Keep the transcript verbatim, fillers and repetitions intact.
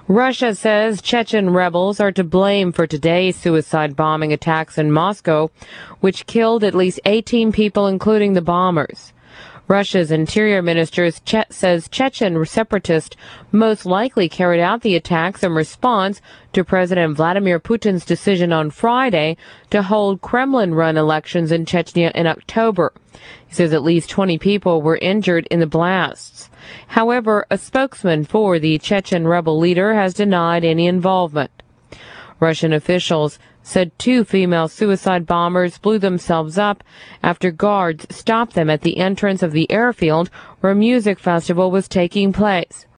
Russia says Chechen rebels are to blame for today's suicide bombing attacks in Moscow, which killed at least eighteen people, including the bombers. Russia's interior minister che- says Chechen separatists most likely carried out the attacks in response to President Vladimir Putin's decision on Friday to hold Kremlin-run elections in Chechnya in October. He says at least twenty people were injured in the blasts. However, a spokesman for the Chechen rebel leader has denied any involvement. Russian officials said two female suicide bombers blew themselves up after guards stopped them at the entrance of the airfield where a music festival was taking place.